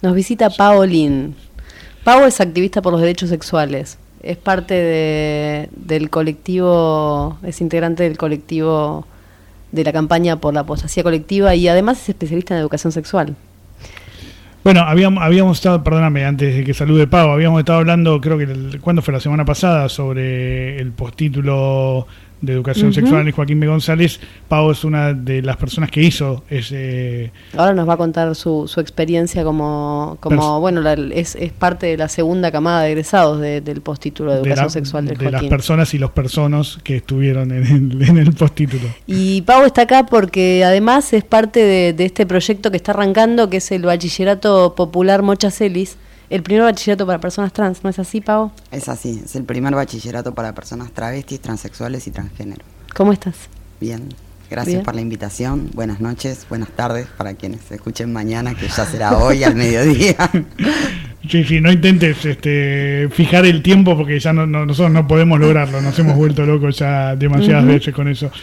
Nos visita Pao Lin. Pao es activista por los derechos sexuales. Es parte del colectivo, es integrante del colectivo de la campaña por la apostasía colectiva y además es especialista en educación sexual. Bueno, habíamos estado, perdóname, antes de que salude Pau, habíamos estado hablando, creo que, ¿cuándo fue? La semana pasada, sobre el postítulo de educación sexual de Joaquín B. González. Pau es una de las personas que hizo ese... Ahora nos va a contar su experiencia como bueno, es parte de la segunda camada de egresados del postítulo de educación sexual de Joaquín. De las personas y los personas que estuvieron en el postítulo. Y Pau está acá porque además es parte de este proyecto que está arrancando, que es el Bachillerato Popular Mocha Celis, el primer bachillerato para personas trans, ¿no es así, Pau? Es así, es el primer bachillerato para personas travestis, transexuales y transgénero. ¿Cómo estás? Bien, gracias por la invitación. Buenas noches, buenas tardes para quienes escuchen mañana, que ya será hoy al mediodía. Sí, no intentes fijar el tiempo porque ya nosotros no podemos lograrlo, nos hemos vuelto locos ya demasiadas veces con eso.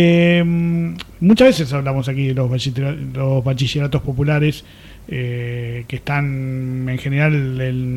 Muchas veces hablamos aquí de los bachilleratos populares, que están en general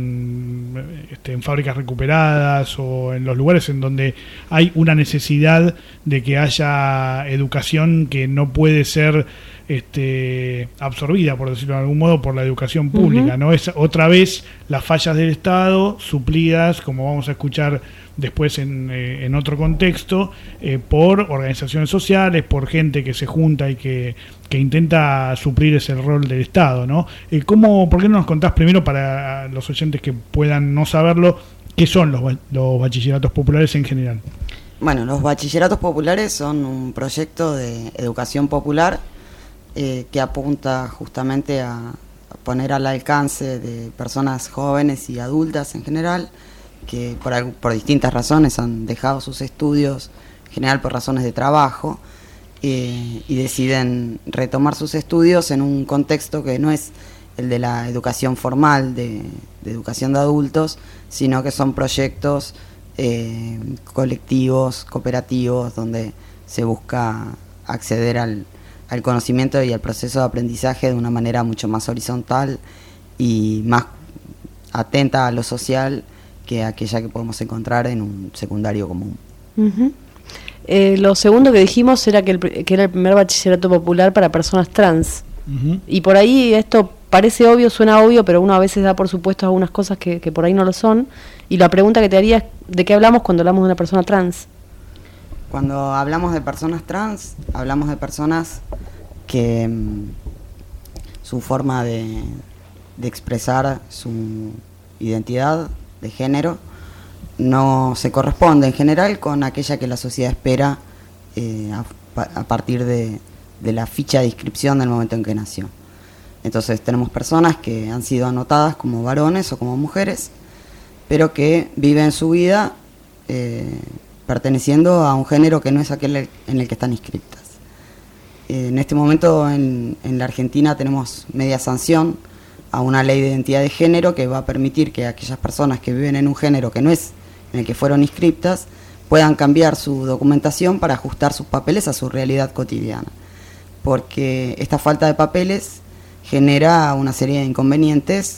en fábricas recuperadas o en los lugares en donde hay una necesidad de que haya educación que no puede ser absorbida, por decirlo de algún modo, por la educación pública, ¿no? Es otra vez las fallas del Estado suplidas, como vamos a escuchar después en otro contexto, por organizaciones sociales, por gente que se junta y que intenta suplir ese rol del Estado, ¿no? ¿Por qué no nos contás primero, para los oyentes que puedan no saberlo, qué son los bachilleratos populares en general? Bueno, los bachilleratos populares son un proyecto de educación popular que apunta justamente a poner al alcance de personas jóvenes y adultas en general, que por distintas razones han dejado sus estudios, en general por razones de trabajo, y deciden retomar sus estudios en un contexto que no es el de la educación formal, de educación de adultos, sino que son proyectos colectivos, cooperativos, donde se busca acceder al conocimiento y al proceso de aprendizaje de una manera mucho más horizontal y más atenta a lo social que aquella que podemos encontrar en un secundario común. Lo segundo que dijimos era que era el primer bachillerato popular para personas trans. Y por ahí esto parece obvio, suena obvio, pero uno a veces da por supuesto algunas cosas que por ahí no lo son. Y la pregunta que te haría es, ¿de qué hablamos cuando hablamos de una persona trans? Cuando hablamos de personas trans, hablamos de personas que su forma de expresar su identidad de género no se corresponde en general con aquella que la sociedad espera a partir de la ficha de inscripción del momento en que nació. Entonces tenemos personas que han sido anotadas como varones o como mujeres, pero que viven su vida perteneciendo a un género que no es aquel en el que están inscritas. En este momento en la Argentina tenemos media sanción a una ley de identidad de género que va a permitir que aquellas personas que viven en un género que no es en el que fueron inscriptas puedan cambiar su documentación para ajustar sus papeles a su realidad cotidiana. Porque esta falta de papeles genera una serie de inconvenientes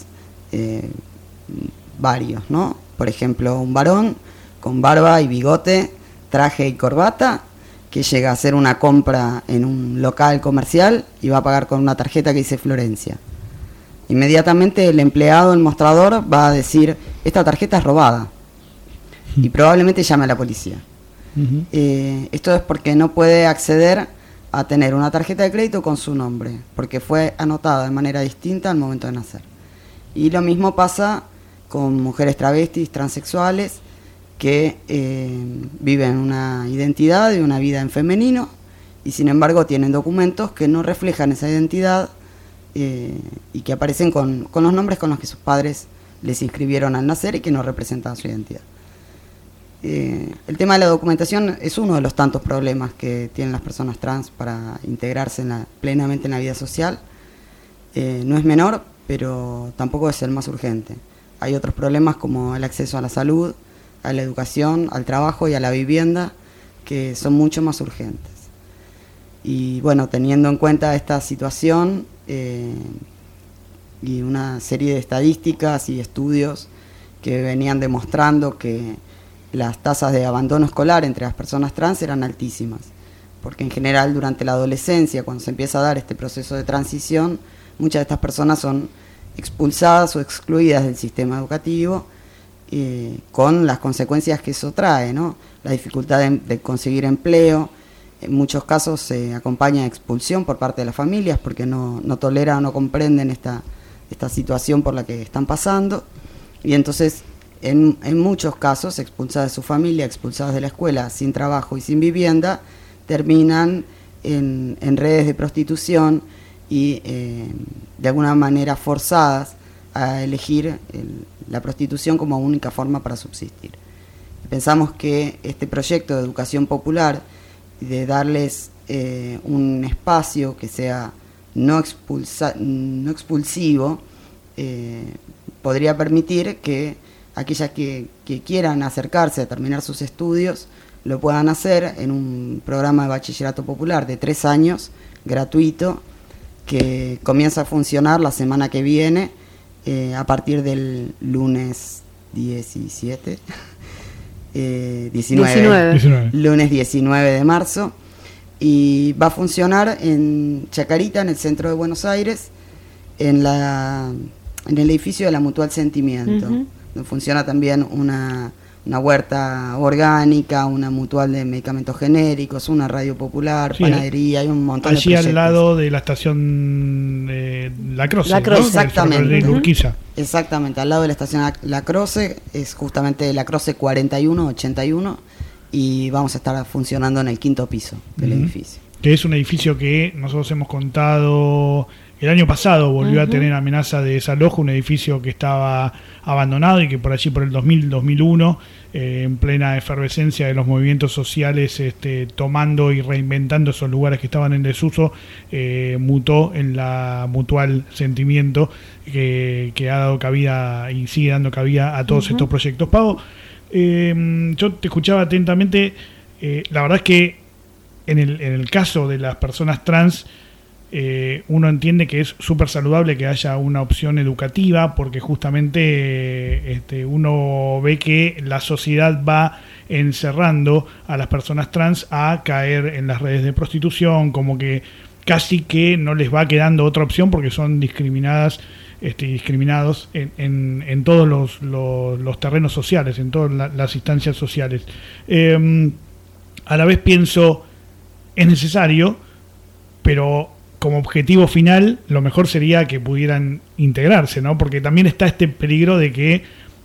varios, ¿no? Por ejemplo, un varón con barba y bigote, traje y corbata, que llega a hacer una compra en un local comercial y va a pagar con una tarjeta que dice Florencia. Inmediatamente el empleado del mostrador va a decir, esta tarjeta es robada, y probablemente llame a la policía. Esto es porque no puede acceder a tener una tarjeta de crédito con su nombre, porque fue anotada de manera distinta al momento de nacer. Y lo mismo pasa con mujeres travestis, transexuales, que viven una identidad y una vida en femenino, y sin embargo tienen documentos que no reflejan esa identidad y que aparecen con los nombres con los que sus padres les inscribieron al nacer y que no representan su identidad. El tema de la documentación es uno de los tantos problemas que tienen las personas trans para integrarse plenamente en la vida social. No es menor, pero tampoco es el más urgente. Hay otros problemas como el acceso a la salud, a la educación, al trabajo y a la vivienda, que son mucho más urgentes. Y bueno, teniendo en cuenta esta situación, y una serie de estadísticas y estudios que venían demostrando que las tasas de abandono escolar entre las personas trans eran altísimas, porque en general durante la adolescencia, cuando se empieza a dar este proceso de transición, muchas de estas personas son expulsadas o excluidas del sistema educativo, con las consecuencias que eso trae, ¿no? La dificultad de conseguir empleo, en muchos casos se acompaña de expulsión por parte de las familias porque no toleran o no comprenden esta situación por la que están pasando, y entonces en muchos casos, expulsadas de su familia, expulsadas de la escuela, sin trabajo y sin vivienda, terminan en redes de prostitución y de alguna manera forzadas a elegir la prostitución como única forma para subsistir. Pensamos que este proyecto de educación popular, de darles un espacio que sea no expulsivo, podría permitir que aquellas que quieran acercarse a terminar sus estudios lo puedan hacer en un programa de bachillerato popular de 3 años, gratuito, que comienza a funcionar la semana que viene, a partir del lunes 19. Lunes 19 de marzo, y va a funcionar en Chacarita, en el centro de Buenos Aires, en el edificio de la Mutual Sentimiento. Donde funciona también una huerta orgánica, una mutual de medicamentos genéricos, una radio popular, sí, panadería, hay un montón de proyectos. Allí al lado de la estación La Croce, ¿no? Exactamente. De Urquiza. Exactamente, al lado de la estación La Croce, es justamente La Croce 4181, y vamos a estar funcionando en el 5º piso del edificio. Que es un edificio que nosotros hemos contado el año pasado, volvió a tener amenaza de desalojo, un edificio que estaba abandonado y que por allí por el 2000-2001, en plena efervescencia de los movimientos sociales, tomando y reinventando esos lugares que estaban en desuso, mutó en la Mutual Sentimiento, que ha dado cabida y sigue dando cabida a todos estos proyectos. Pau, yo te escuchaba atentamente, la verdad es que en el caso de las personas trans, uno entiende que es súper saludable que haya una opción educativa, porque justamente uno ve que la sociedad va encerrando a las personas trans a caer en las redes de prostitución, como que casi que no les va quedando otra opción porque son discriminadas, discriminados en todos los terrenos sociales, en todas las instancias sociales. A la vez pienso, es necesario, pero como objetivo final, lo mejor sería que pudieran integrarse, ¿no? Porque también está este peligro de que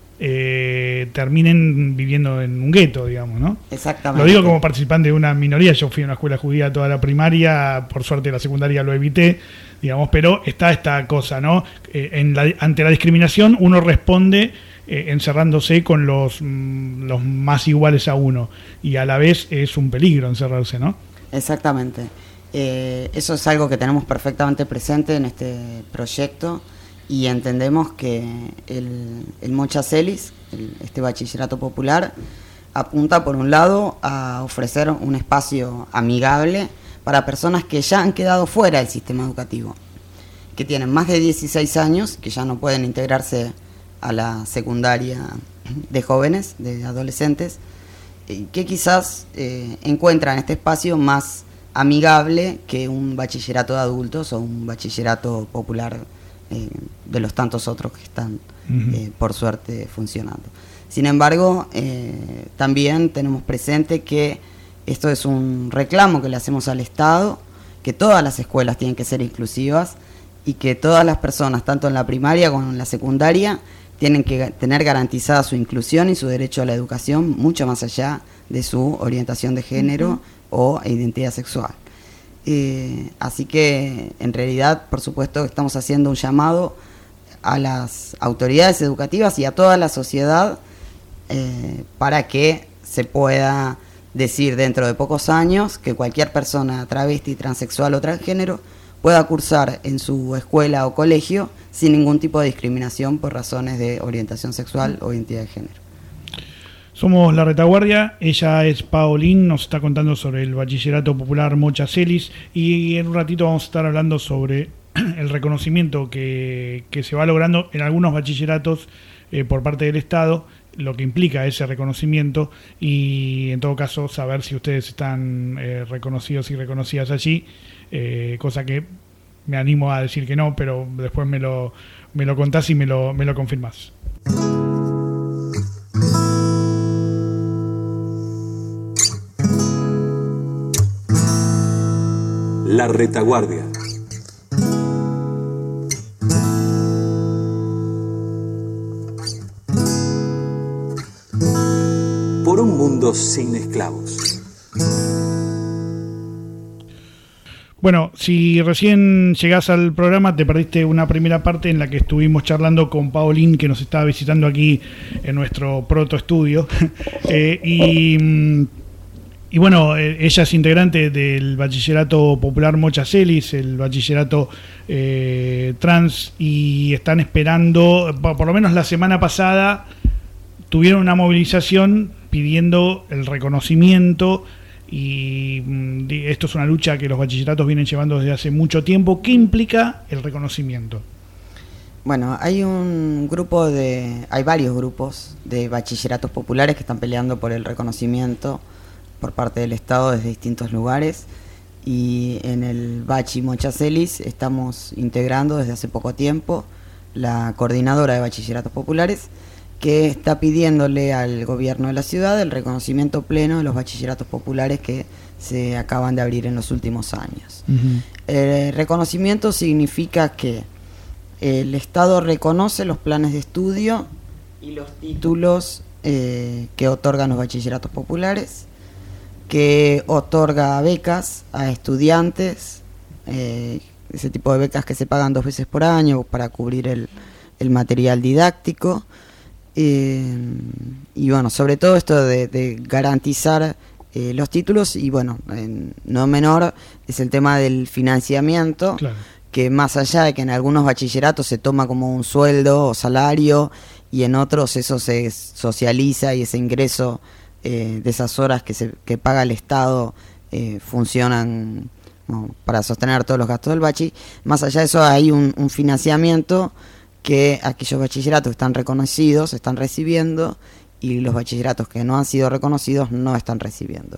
terminen viviendo en un gueto, digamos, ¿no? Exactamente. Lo digo como participante de una minoría. Yo fui a una escuela judía toda la primaria, por suerte la secundaria lo evité, digamos, pero está esta cosa, ¿no? Ante la discriminación uno responde encerrándose con los más iguales a uno, y a la vez es un peligro encerrarse, ¿no? Exactamente. Eso es algo que tenemos perfectamente presente en este proyecto, y entendemos que el Mocha Celis, este bachillerato popular, apunta por un lado a ofrecer un espacio amigable para personas que ya han quedado fuera del sistema educativo, que tienen más de 16 años, que ya no pueden integrarse a la secundaria de jóvenes, de adolescentes, que quizás encuentran este espacio más amigable que un bachillerato de adultos o un bachillerato popular de los tantos otros que están por suerte funcionando. Sin embargo, también tenemos presente que esto es un reclamo que le hacemos al Estado, que todas las escuelas tienen que ser inclusivas y que todas las personas, tanto en la primaria como en la secundaria, tienen que tener garantizada su inclusión y su derecho a la educación, mucho más allá de su orientación de género o identidad sexual. Así que, en realidad, por supuesto, estamos haciendo un llamado a las autoridades educativas y a toda la sociedad para que se pueda decir dentro de pocos años que cualquier persona travesti, transexual o transgénero pueda cursar en su escuela o colegio sin ningún tipo de discriminación por razones de orientación sexual o identidad de género. Somos La Retaguardia, ella es Paulín, nos está contando sobre el Bachillerato Popular Mocha Celis, y en un ratito vamos a estar hablando sobre el reconocimiento que se va logrando en algunos bachilleratos por parte del Estado, lo que implica ese reconocimiento, y en todo caso saber si ustedes están reconocidos y reconocidas allí, cosa que me animo a decir que no, pero después me lo contás y me lo confirmás. La retaguardia. Por un mundo sin esclavos. Bueno, si recién llegás al programa, te perdiste una primera parte en la que estuvimos charlando con Paulín, que nos estaba visitando aquí en nuestro proto estudio. Y bueno, ella es integrante del Bachillerato Popular Mocha Celis, el bachillerato trans, y están esperando, por lo menos la semana pasada, tuvieron una movilización pidiendo el reconocimiento, y esto es una lucha que los bachilleratos vienen llevando desde hace mucho tiempo. ¿Qué implica el reconocimiento? Bueno, hay varios grupos de bachilleratos populares que están peleando por el reconocimiento por parte del Estado desde distintos lugares, y en el Bachi Mocha Celis estamos integrando desde hace poco tiempo la coordinadora de bachilleratos populares, que está pidiéndole al gobierno de la ciudad el reconocimiento pleno de los bachilleratos populares que se acaban de abrir en los últimos años. El reconocimiento significa que el Estado reconoce los planes de estudio y los títulos que otorgan los bachilleratos populares, que otorga becas a estudiantes, ese tipo de becas que se pagan 2 veces por año para cubrir el material didáctico, y bueno, sobre todo esto de garantizar los títulos, y bueno, no menor es el tema del financiamiento, claro, que más allá de que en algunos bachilleratos se toma como un sueldo o salario, y en otros eso se socializa, y ese ingreso de esas horas que paga el Estado funcionan para sostener todos los gastos del bachi. Más allá de eso hay un financiamiento que aquellos bachilleratos que están reconocidos están recibiendo, y los bachilleratos que no han sido reconocidos no están recibiendo.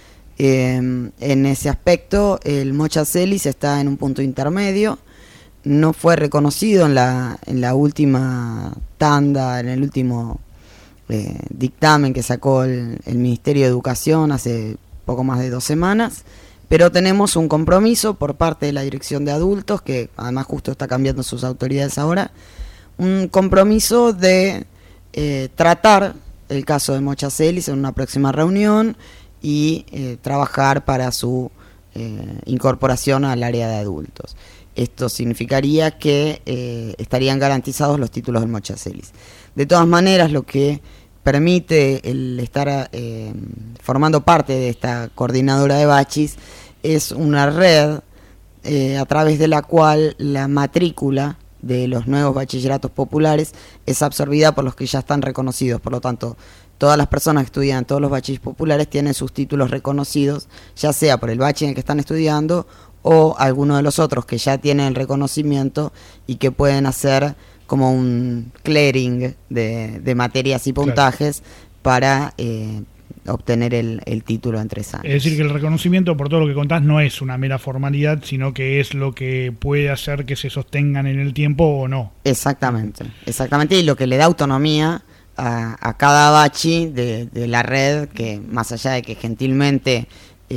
En ese aspecto el Mocha Celis está en un punto intermedio. No fue reconocido en la última tanda, en el último dictamen que sacó el Ministerio de Educación hace poco más de 2 semanas, pero tenemos un compromiso por parte de la Dirección de Adultos, que además justo está cambiando sus autoridades ahora, un compromiso de tratar el caso de Mocha Celis en una próxima reunión y trabajar para su incorporación al área de adultos. Esto significaría que estarían garantizados los títulos del Mocha Celis. De todas maneras, lo que permite el estar formando parte de esta coordinadora de bachis es una red a través de la cual la matrícula de los nuevos bachilleratos populares es absorbida por los que ya están reconocidos. Por lo tanto, todas las personas que estudian todos los bachis populares tienen sus títulos reconocidos, ya sea por el bachi en el que están estudiando o alguno de los otros que ya tienen el reconocimiento y que pueden hacer como un clearing de materias y puntajes, claro, para obtener el título en 3 años. Es decir, que el reconocimiento, por todo lo que contás, no es una mera formalidad, sino que es lo que puede hacer que se sostengan en el tiempo o no. Exactamente, y lo que le da autonomía a cada bachi de la red, que más allá de que gentilmente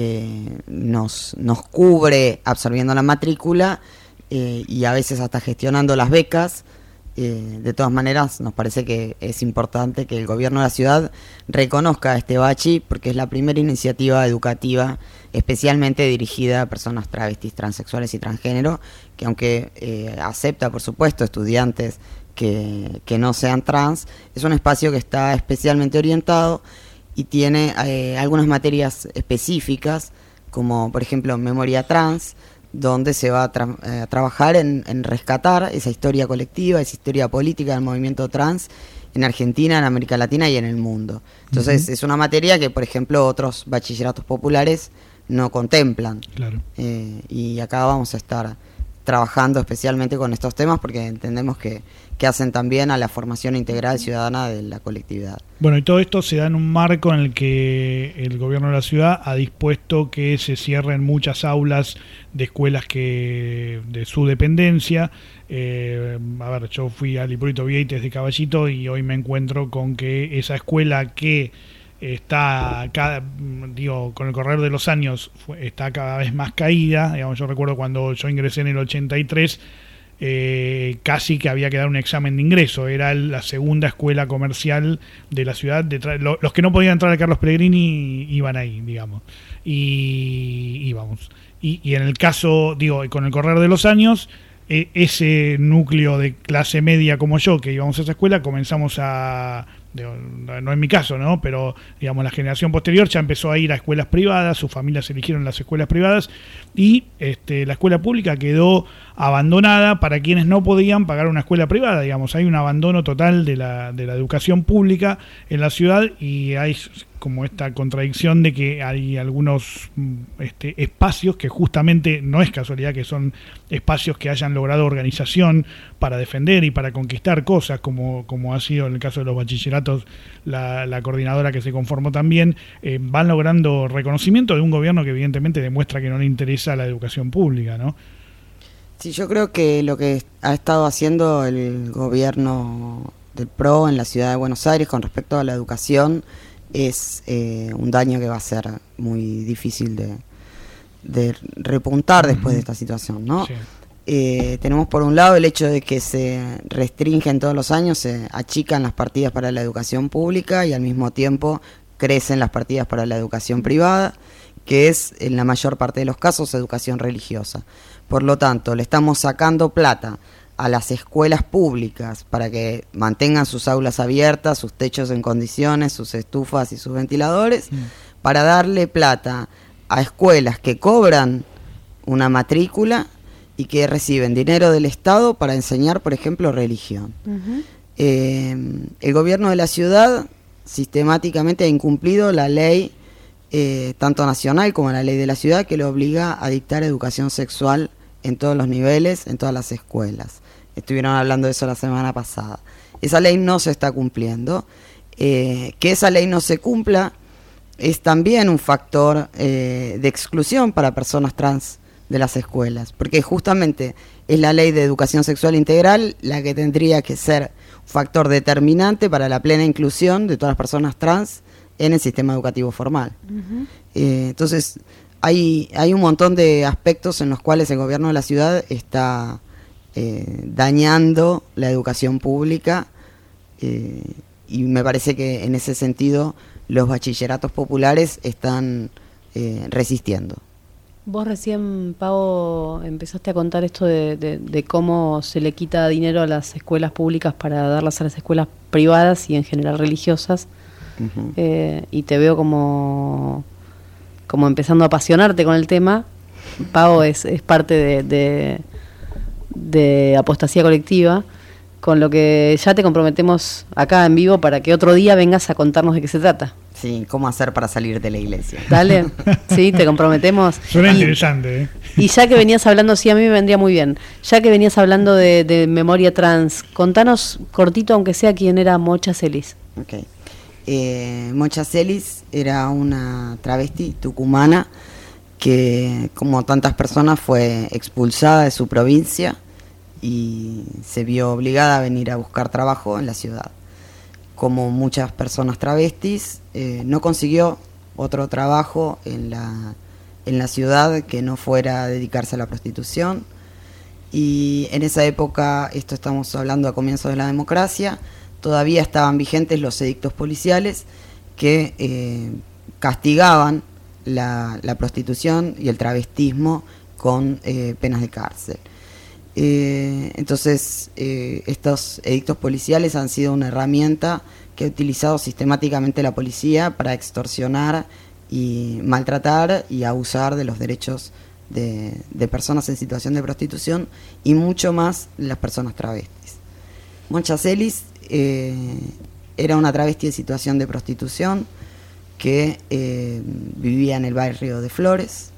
nos cubre absorbiendo la matrícula y a veces hasta gestionando las becas, de todas maneras nos parece que es importante que el gobierno de la ciudad reconozca a este bachi, porque es la primera iniciativa educativa especialmente dirigida a personas travestis, transexuales y transgénero, que aunque acepta por supuesto estudiantes que no sean trans, es un espacio que está especialmente orientado y tiene algunas materias específicas, como por ejemplo memoria trans, donde se va a trabajar en rescatar esa historia colectiva, esa historia política del movimiento trans en Argentina, en América Latina y en el mundo. Entonces, es una materia que, por ejemplo, otros bachilleratos populares no contemplan. Claro. Y acá vamos a estar trabajando especialmente con estos temas porque entendemos que hacen también a la formación integral ciudadana de la colectividad. Bueno, y todo esto se da en un marco en el que el gobierno de la ciudad ha dispuesto que se cierren muchas aulas de escuelas de su dependencia. Yo fui al Hipólito Vieites de Caballito y hoy me encuentro con que esa escuela que está con el correr de los años está cada vez más caída. Digamos, yo recuerdo cuando yo ingresé en el 83, casi que había que dar un examen de ingreso. Era la segunda escuela comercial de la ciudad. Los que no podían entrar a Carlos Pellegrini iban ahí, digamos. Y en el caso, con el correr de los años, ese núcleo de clase media como yo, que íbamos a esa escuela, comenzamos no en mi caso, ¿no? Pero digamos la generación posterior ya empezó a ir a escuelas privadas, sus familias eligieron las escuelas privadas y la escuela pública quedó abandonada para quienes no podían pagar una escuela privada. Digamos, hay un abandono total de la educación pública en la ciudad y hay como esta contradicción de que hay algunos espacios que justamente no es casualidad que son espacios que hayan logrado organización para defender y para conquistar cosas, como ha sido en el caso de los bachilleratos la coordinadora que se conformó también, van logrando reconocimiento de un gobierno que evidentemente demuestra que no le interesa la educación pública, ¿no? Sí, yo creo que lo que ha estado haciendo el gobierno del PRO en la ciudad de Buenos Aires con respecto a la educación es un daño que va a ser muy difícil de repuntar después de esta situación, ¿no? Sí. Tenemos por un lado el hecho de que se restringen todos los años, se achican las partidas para la educación pública y al mismo tiempo crecen las partidas para la educación privada, que es en la mayor parte de los casos educación religiosa. Por lo tanto, le estamos sacando plata a las escuelas públicas para que mantengan sus aulas abiertas, sus techos en condiciones, sus estufas y sus ventiladores, para darle plata a escuelas que cobran una matrícula y que reciben dinero del Estado para enseñar, por ejemplo, religión. Uh-huh. El gobierno de la ciudad sistemáticamente ha incumplido la ley, tanto nacional como la ley de la ciudad, que le obliga a dictar educación sexual en todos los niveles, en todas las escuelas. Estuvieron hablando de eso la semana pasada. Esa ley no se está cumpliendo. Que esa ley no se cumpla es también un factor de exclusión para personas trans de las escuelas, porque justamente es la ley de educación sexual integral la que tendría que ser un factor determinante para la plena inclusión de todas las personas trans en el sistema educativo formal. Uh-huh. Entonces hay un montón de aspectos en los cuales el gobierno de la ciudad está dañando la educación pública, y me parece que en ese sentido los bachilleratos populares están resistiendo. Vos recién, Pau, empezaste a contar esto de cómo se le quita dinero a las escuelas públicas para darlas a las escuelas privadas y en general religiosas. Uh-huh. Y te veo como empezando a apasionarte con el tema. Pau es parte de Apostasía Colectiva, con lo que ya te comprometemos acá en vivo para que otro día vengas a contarnos de qué se trata. Sí, cómo hacer para salir de la iglesia. Dale, sí, te comprometemos. Suena interesante, ¿eh? Y ya que venías hablando, sí, a mí me vendría muy bien, ya que venías hablando de memoria trans, contanos cortito, aunque sea, quién era Mocha Celis. Ok. Mocha Celis era una travesti tucumana que, como tantas personas, fue expulsada de su provincia y se vio obligada a venir a buscar trabajo en la ciudad. Como muchas personas travestis, no consiguió otro trabajo en la ciudad que no fuera a dedicarse a la prostitución. Y en esa época, esto estamos hablando a comienzos de la democracia, todavía estaban vigentes los edictos policiales que castigaban la prostitución y el travestismo con penas de cárcel. Entonces, estos edictos policiales han sido una herramienta que ha utilizado sistemáticamente la policía para extorsionar y maltratar y abusar de los derechos de personas en situación de prostitución y mucho más las personas travestis. Mocha Celis era una travesti en situación de prostitución que vivía en el barrio de Flores,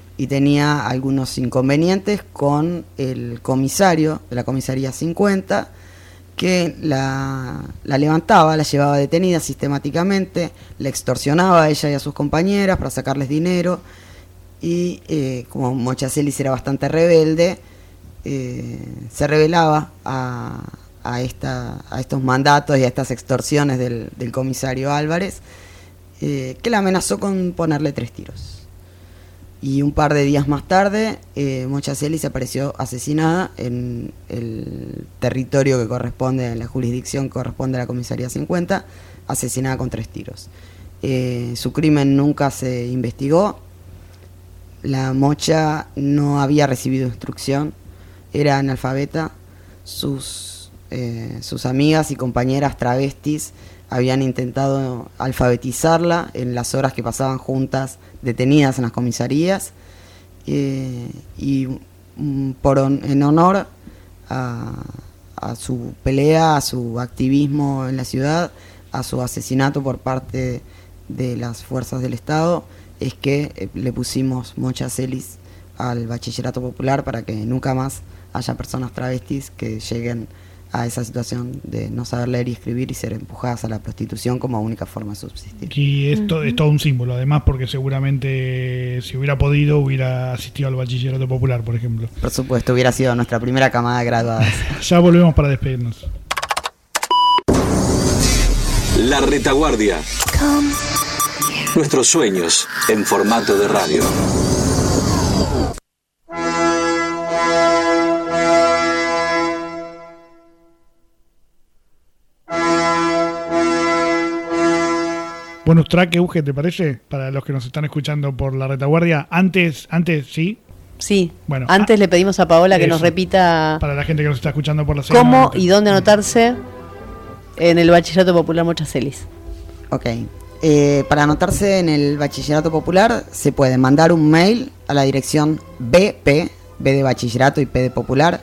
y tenía algunos inconvenientes con el comisario de la comisaría 50, que la levantaba, la llevaba detenida sistemáticamente, la extorsionaba a ella y a sus compañeras para sacarles dinero, y como Mocha Celis era bastante rebelde, se rebelaba a estos mandatos y a estas extorsiones del comisario Álvarez, que la amenazó con ponerle 3 tiros. Y un par de días más tarde, Mocha Celis apareció asesinada en el territorio que corresponde, en la jurisdicción que corresponde a la comisaría 50, asesinada con 3 tiros. Su crimen nunca se investigó. La Mocha no había recibido instrucción, era analfabeta. Sus amigas y compañeras travestis habían intentado alfabetizarla en las horas que pasaban juntas detenidas en las comisarías, y en honor a su pelea, a su activismo en la ciudad, a su asesinato por parte de las fuerzas del Estado, es que le pusimos Mocha Celis al bachillerato popular, para que nunca más haya personas travestis que lleguen a esa situación de no saber leer y escribir y ser empujadas a la prostitución como única forma de subsistir. Y esto es todo un símbolo, además, porque seguramente si hubiera podido hubiera asistido al bachillerato popular, por ejemplo. Por supuesto, hubiera sido nuestra primera camada de graduadas. Ya volvemos para despedirnos. La Retaguardia. Nuestros sueños en formato de radio. Bonus track, Euge, ¿te parece? Para los que nos están escuchando por La Retaguardia. Antes, ¿sí? Sí, bueno, antes le pedimos a Paola que eso, nos repita para la gente que nos está escuchando por la cómo y dónde anotarse en el Bachillerato Popular Mocha Celis. Ok. Para anotarse en el Bachillerato Popular se puede mandar un mail a la dirección B de bachillerato y P de popular,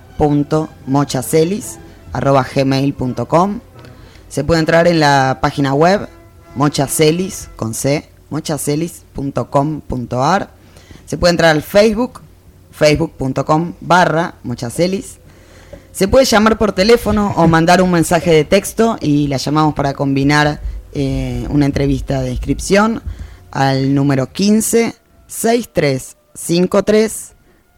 .mochacelis@gmail.com. Se puede entrar en la página web Mochacelis, con C, mochacelis.com.ar. Se puede entrar al Facebook, facebook.com/mochacelis. Se puede llamar por teléfono o mandar un mensaje de texto y la llamamos para combinar una entrevista de inscripción al número 15 6353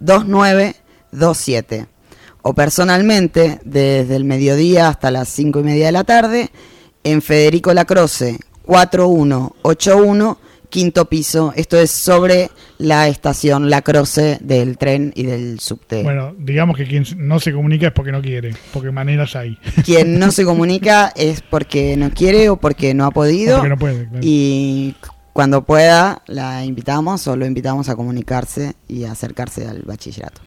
2927, o personalmente desde el mediodía hasta las 5:30 de la tarde en Federico Lacroce 4181, quinto piso. Esto es sobre la estación Lacroce del tren y del subte. Bueno, digamos que quien no se comunica es porque no quiere, porque maneras hay. Quien no se comunica es porque no quiere o porque no ha podido. O porque no puede, claro. Y cuando pueda la invitamos o lo invitamos a comunicarse y a acercarse al bachillerato.